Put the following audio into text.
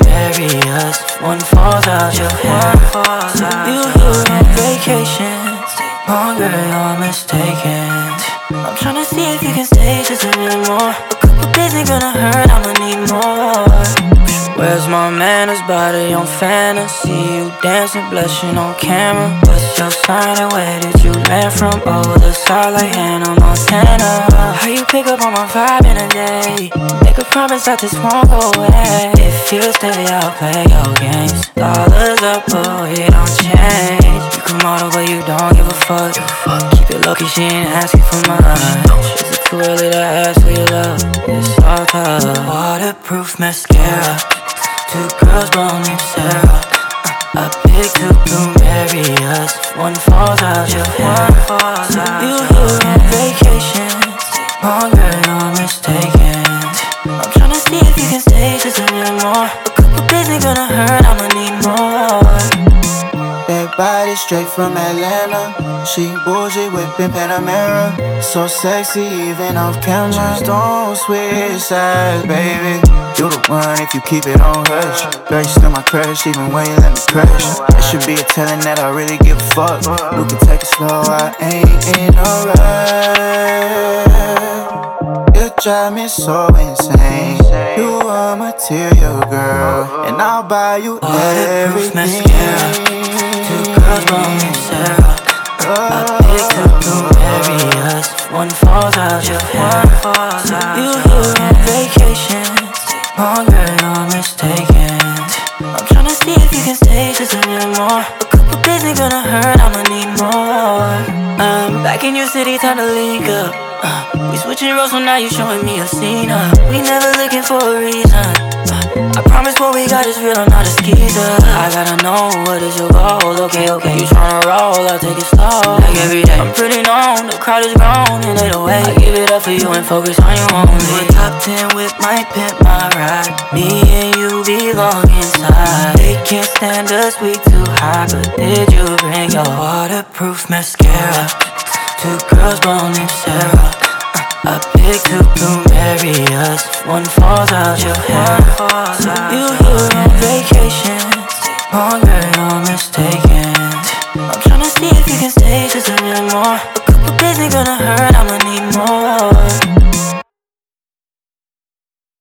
marry us. One falls out your hair. You here on vacation. Stay longer, you're mistaken. I'm tryna see if you can stay just a little more. A couple days ain't gonna hurt, I'ma need more. Where's my manners? Body on fantasy. You dancing, blushing on camera. What's your sign and where did you land from? Oh, the side like Hannah Montana. How you pick up on my vibe in a day? Make a promise that this won't go away. If you stay, I'll play your games. Dollars up, but we don't change. You can model, but you don't give a fuck. Keep it low-key, she ain't asking for much. Is it too early to ask for your love? It's all tough. Waterproof mascara. Two girls, one named Sarah. I picked two to marry us. One falls out your hair. You here on vacation. Stay longer, you're mistaken. I'm tryna see if you can stay just a little more. A couple days ain't gonna hurt, I'ma need more. That body straight from Atlanta. She bullshit whipping Panamera. So sexy even off camera. Just don't switch sides, baby. You the one if you keep it on hush. Girl, you still my crush even when you let me crush. That should be a telling that I really give a fuck. You can take it slow, I ain't in a rush. You drive me so insane. You a material girl, and I'll buy you Waterproof everything. mascara. Two girls, one named Sarah. I picked two to marry us. One falls out your hair. You here on vacation. Stay longer, you're mistaken. I'm tryna see if you can stay just a little more. A couple days ain't gonna hurt, I'ma need more. I'm back in your city, time to link up. We switching roles, so now you showing me a scene. We never looking for a reason. I promise what we got is real, I'm not a skeezer. I gotta know what is your goal. Okay, you tryna roll, I'll take it slow. Like every day, I'm pretty known, the crowd is grown in 808. I give it up for you and focus on you only. Top 10 with my pimp, my ride. Me and you belong inside. They can't stand us, we too high. But did you bring your waterproof mascara? Two girls, one named Sarah. I picked two to marry us. One falls out your hair. You here on vacation. Stay longer, you're mistaken. I'm tryna see if you can stay just a little more. A couple days ain't gonna hurt, I'ma need more.